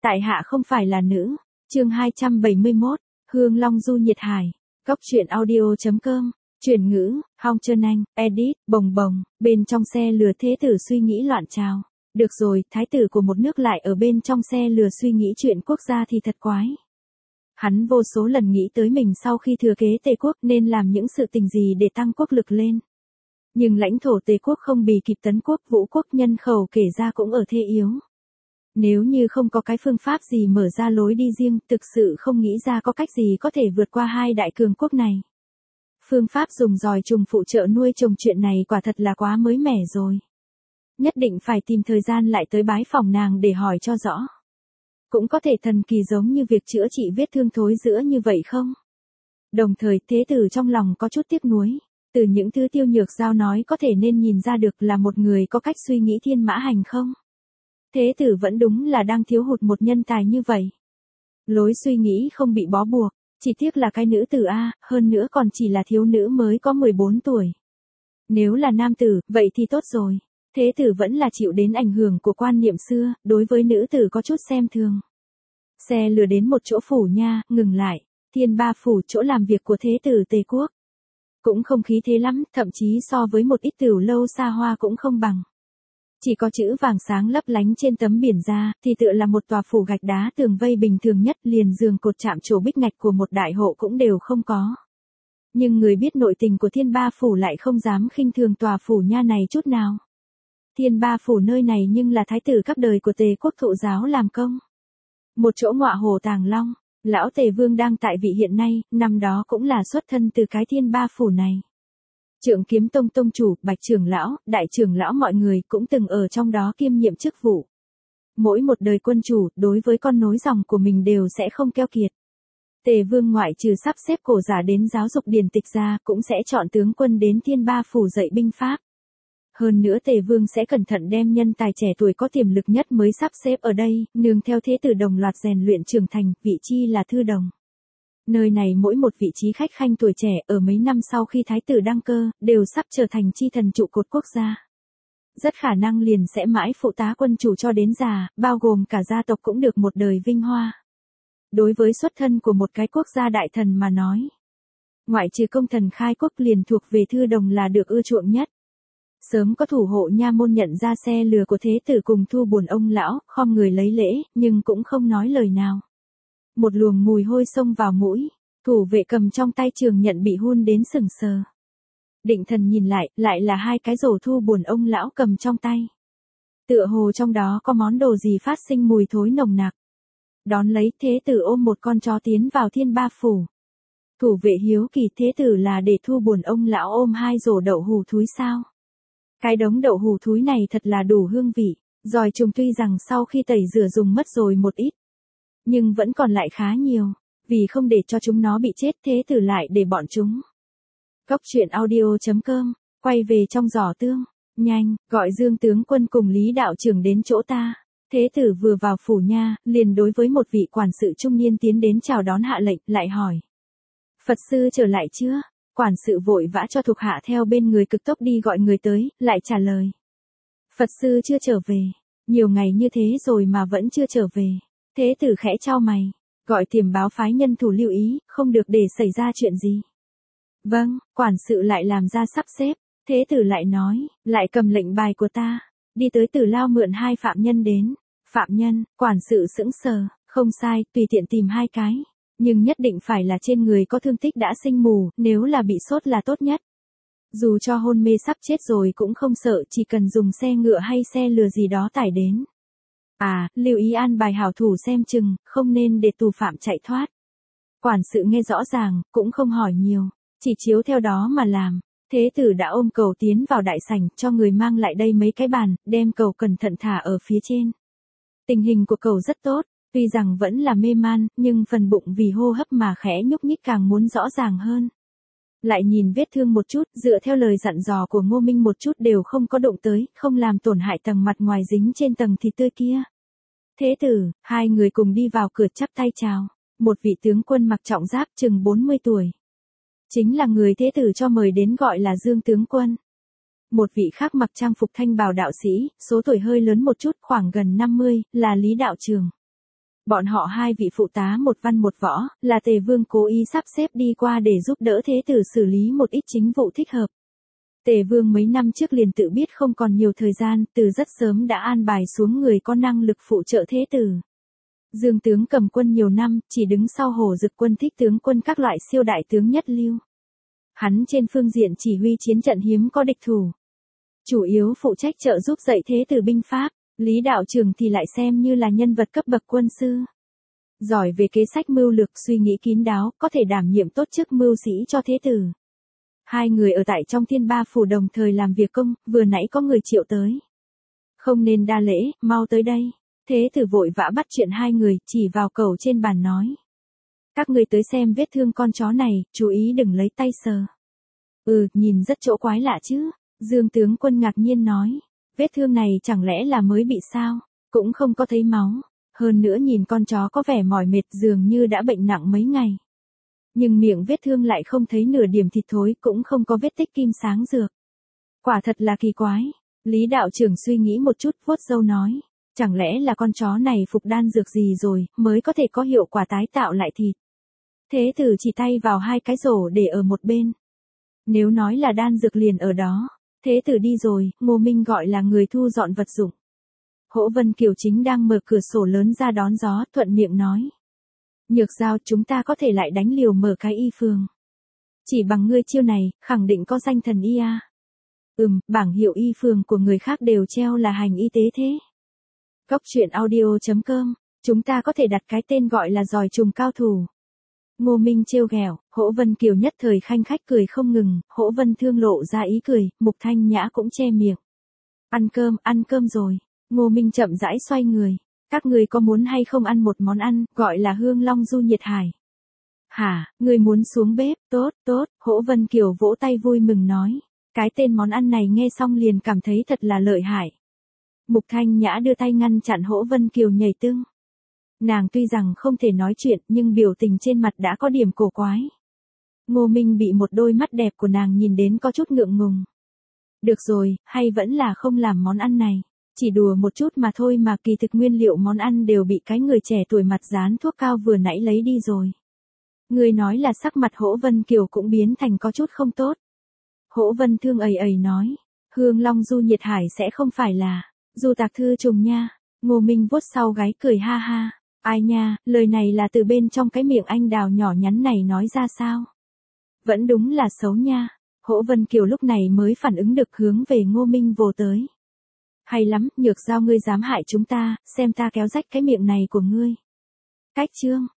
Tại hạ không phải là nữ. Chương 271, Hương Long Du Nhiệt Hải. Góc truyện audio.com. Chuyển ngữ, Hong Trơn Anh, edit, bồng bồng, bên trong xe lừa thế tử suy nghĩ loạn trào. Được rồi, thái tử của một nước lại ở bên trong xe lừa suy nghĩ chuyện quốc gia thì thật quái. Hắn vô số lần nghĩ tới mình sau khi thừa kế Tề quốc nên làm những sự tình gì để tăng quốc lực lên. Nhưng lãnh thổ Tề quốc không bì kịp Tấn quốc, Vũ quốc, nhân khẩu kể ra cũng ở thế yếu. Nếu như không có cái phương pháp gì mở ra lối đi riêng, thực sự không nghĩ ra có cách gì có thể vượt qua hai đại cường quốc này. Phương pháp dùng giòi trùng phụ trợ nuôi trồng chuyện này quả thật là quá mới mẻ rồi. Nhất định phải tìm thời gian lại tới bái phòng nàng để hỏi cho rõ. Cũng có thể thần kỳ giống như việc chữa trị vết thương thối giữa như vậy không? Đồng thời thế tử trong lòng có chút tiếc nuối. Từ những thứ Tiêu Nhược Giao nói có thể nên nhìn ra được là một người có cách suy nghĩ thiên mã hành không? Thế tử vẫn đúng là đang thiếu hụt một nhân tài như vậy. Lối suy nghĩ không bị bó buộc, chỉ tiếc là cái nữ tử A, hơn nữa còn chỉ là thiếu nữ mới có 14 tuổi. Nếu là nam tử, vậy thì tốt rồi. Thế tử vẫn là chịu đến ảnh hưởng của quan niệm xưa, đối với nữ tử có chút xem thường. Xe lừa đến một chỗ phủ nha, ngừng lại. Thiên Ba phủ, chỗ làm việc của thế tử Tề quốc. Cũng không khí thế lắm, thậm chí so với một ít tửu lâu xa hoa cũng không bằng. Chỉ có chữ vàng sáng lấp lánh trên tấm biển ra, thì tựa là một tòa phủ gạch đá tường vây bình thường nhất, liền giường cột chạm trổ bích ngạch của một đại hộ cũng đều không có. Nhưng người biết nội tình của Thiên Ba phủ lại không dám khinh thường tòa phủ nha này chút nào. Thiên Ba phủ nơi này nhưng là thái tử các đời của Tề quốc thụ giáo làm công. Một chỗ ngọa hồ tàng long, lão Tề vương đang tại vị hiện nay, năm đó cũng là xuất thân từ cái Thiên Ba phủ này. Trượng Kiếm Tông tông chủ, Bạch trưởng lão, Đại trưởng lão mọi người cũng từng ở trong đó kiêm nhiệm chức vụ. Mỗi một đời quân chủ, đối với con nối dòng của mình đều sẽ không keo kiệt. Tề vương ngoại trừ sắp xếp cổ giả đến giáo dục điển tịch ra, cũng sẽ chọn tướng quân đến Thiên Ba phủ dạy binh pháp. Hơn nữa Tề vương sẽ cẩn thận đem nhân tài trẻ tuổi có tiềm lực nhất mới sắp xếp ở đây, nương theo thế tử đồng loạt rèn luyện trưởng thành, vị chi là thư đồng. Nơi này mỗi một vị trí khách khanh tuổi trẻ ở mấy năm sau khi thái tử đăng cơ, đều sắp trở thành chi thần trụ cột quốc gia. Rất khả năng liền sẽ mãi phụ tá quân chủ cho đến già, bao gồm cả gia tộc cũng được một đời vinh hoa. Đối với xuất thân của một cái quốc gia đại thần mà nói, ngoại trừ công thần khai quốc liền thuộc về thư đồng là được ưa chuộng nhất. Sớm có thủ hộ nha môn nhận ra xe lừa của thế tử cùng thu buồn ông lão, khom người lấy lễ, nhưng cũng không nói lời nào. Một luồng mùi hôi xông vào mũi, thủ vệ cầm trong tay trường nhận bị hun đến sừng sờ. Định thần nhìn lại là hai cái rổ thu buồn ông lão cầm trong tay. Tựa hồ trong đó có món đồ gì phát sinh mùi thối nồng nặc. Đón lấy thế tử ôm một con chó tiến vào Thiên Ba phủ. Thủ vệ hiếu kỳ thế tử là để thu buồn ông lão ôm hai rổ đậu hù thúi sao? Cái đống đậu hù thúi này thật là đủ hương vị, giòi trùng tuy rằng sau khi tẩy rửa dùng mất rồi một ít, nhưng vẫn còn lại khá nhiều, vì không để cho chúng nó bị chết thế tử lại để bọn chúng. Góc truyện audio.com, quay về trong giỏ tương, nhanh, gọi Dương tướng quân cùng Lý đạo trưởng đến chỗ ta. Thế tử vừa vào phủ nha, liền đối với một vị quản sự trung niên tiến đến chào đón hạ lệnh, lại hỏi. Phật sư trở lại chưa? Quản sự vội vã cho thuộc hạ theo bên người cực tốc đi gọi người tới, lại trả lời. Phật sư chưa trở về, nhiều ngày như thế rồi mà vẫn chưa trở về. Thế tử khẽ chau mày, gọi tiềm báo phái nhân thủ lưu ý, không được để xảy ra chuyện gì. Vâng, quản sự lại làm ra sắp xếp, thế tử lại nói, lại cầm lệnh bài của ta, đi tới Tử Lao mượn hai phạm nhân đến. Phạm nhân, quản sự sững sờ, không sai, tùy tiện tìm hai cái. Nhưng nhất định phải là trên người có thương tích đã sinh mù, nếu là bị sốt là tốt nhất. Dù cho hôn mê sắp chết rồi cũng không sợ, chỉ cần dùng xe ngựa hay xe lừa gì đó tải đến. À, lưu ý an bài hảo thủ xem chừng, không nên để tù phạm chạy thoát. Quản sự nghe rõ ràng, cũng không hỏi nhiều, chỉ chiếu theo đó mà làm. Thế tử đã ôm cầu tiến vào đại sảnh, cho người mang lại đây mấy cái bàn, đem cầu cẩn thận thả ở phía trên. Tình hình của cầu rất tốt. Tuy rằng vẫn là mê man, nhưng phần bụng vì hô hấp mà khẽ nhúc nhích càng muốn rõ ràng hơn. Lại nhìn vết thương một chút, dựa theo lời dặn dò của Ngô Minh một chút đều không có động tới, không làm tổn hại tầng mặt ngoài dính trên tầng thịt tươi kia. Thế tử, hai người cùng đi vào cửa chắp tay chào. Một vị tướng quân mặc trọng giáp chừng 40 tuổi. Chính là người thế tử cho mời đến gọi là Dương tướng quân. Một vị khác mặc trang phục thanh bào đạo sĩ, số tuổi hơi lớn một chút khoảng gần 50, là Lý đạo trưởng. Bọn họ hai vị phụ tá một văn một võ, là Tề Vương cố ý sắp xếp đi qua để giúp đỡ thế tử xử lý một ít chính vụ thích hợp. Tề Vương mấy năm trước liền tự biết không còn nhiều thời gian, từ rất sớm đã an bài xuống người có năng lực phụ trợ thế tử. Dương tướng cầm quân nhiều năm, chỉ đứng sau Hổ Dực quân Thích tướng quân các loại siêu đại tướng nhất lưu. Hắn trên phương diện chỉ huy chiến trận hiếm có địch thủ. Chủ yếu phụ trách trợ giúp dạy thế tử binh pháp, Lý đạo trưởng thì lại xem như là nhân vật cấp bậc quân sư. Giỏi về kế sách mưu lược, suy nghĩ kín đáo, có thể đảm nhiệm tốt chức mưu sĩ cho thế tử. Hai người ở tại trong Thiên Ba phủ đồng thời làm việc công, vừa nãy có người triệu tới. Không nên đa lễ, mau tới đây. Thế tử vội vã bắt chuyện hai người, chỉ vào cầu trên bàn nói. Các người tới xem vết thương con chó này, chú ý đừng lấy tay sờ. Nhìn rất chỗ quái lạ chứ. Dương tướng quân ngạc nhiên nói. Vết thương này chẳng lẽ là mới bị sao? Cũng không có thấy máu. Hơn nữa nhìn con chó có vẻ mỏi mệt, dường như đã bệnh nặng mấy ngày. Nhưng miệng vết thương lại không thấy nửa điểm thịt thối, cũng không có vết tích kim sáng dược. Quả thật là kỳ quái. Lý đạo trưởng suy nghĩ một chút, vuốt râu nói. Chẳng lẽ là con chó này phục đan dược gì rồi, mới có thể có hiệu quả tái tạo lại thịt. Thế tử chỉ tay vào hai cái rổ để ở một bên. Nếu nói là đan dược liền ở đó. Thế tử đi rồi, Ngô Minh gọi là người thu dọn vật dụng. Hỗ Vân Kiều chính đang mở cửa sổ lớn ra đón gió, thuận miệng nói. Nhược Giao, chúng ta có thể lại đánh liều mở cái y phường. Chỉ bằng ngươi chiêu này, khẳng định có danh thần y à. Bảng hiệu y phường của người khác đều treo là hành y tế thế. Góc truyện audio.com, chúng ta có thể đặt cái tên gọi là giỏi trùng cao thủ. Ngô Minh trêu ghẹo, Hỗ Vân Kiều nhất thời khanh khách cười không ngừng, Hỗ Vân Thương lộ ra ý cười, Mục Thanh Nhã cũng che miệng. Ăn cơm rồi. Ngô Minh chậm rãi xoay người. Các người có muốn hay không ăn một món ăn, gọi là hương long du nhiệt hải. Hả, người muốn xuống bếp, tốt, Hỗ Vân Kiều vỗ tay vui mừng nói. Cái tên món ăn này nghe xong liền cảm thấy thật là lợi hại. Mục Thanh Nhã đưa tay ngăn chặn Hỗ Vân Kiều nhảy tưng. Nàng tuy rằng không thể nói chuyện, nhưng biểu tình trên mặt đã có điểm cổ quái. Ngô Minh bị một đôi mắt đẹp của nàng nhìn đến có chút ngượng ngùng. Được rồi, hay vẫn là không làm món ăn này. Chỉ đùa một chút mà thôi mà kỳ thực nguyên liệu món ăn đều bị cái người trẻ tuổi mặt dán thuốc cao vừa nãy lấy đi rồi. Người nói là sắc mặt Hỗ Vân Kiều cũng biến thành có chút không tốt. Hỗ Vân Thương ầy nói. Hương Long du nhiệt hải sẽ không phải là du tạc thư trùng nha. Ngô Minh vuốt sau gáy cười ha ha. Ai nha, lời này là từ bên trong cái miệng anh đào nhỏ nhắn này nói ra sao? Vẫn đúng là xấu nha. Hỗ Vân Kiều lúc này mới phản ứng được hướng về Ngô Minh vồ tới. Hay lắm, Nhược Giao ngươi dám hại chúng ta, xem ta kéo rách cái miệng này của ngươi. Cách chương.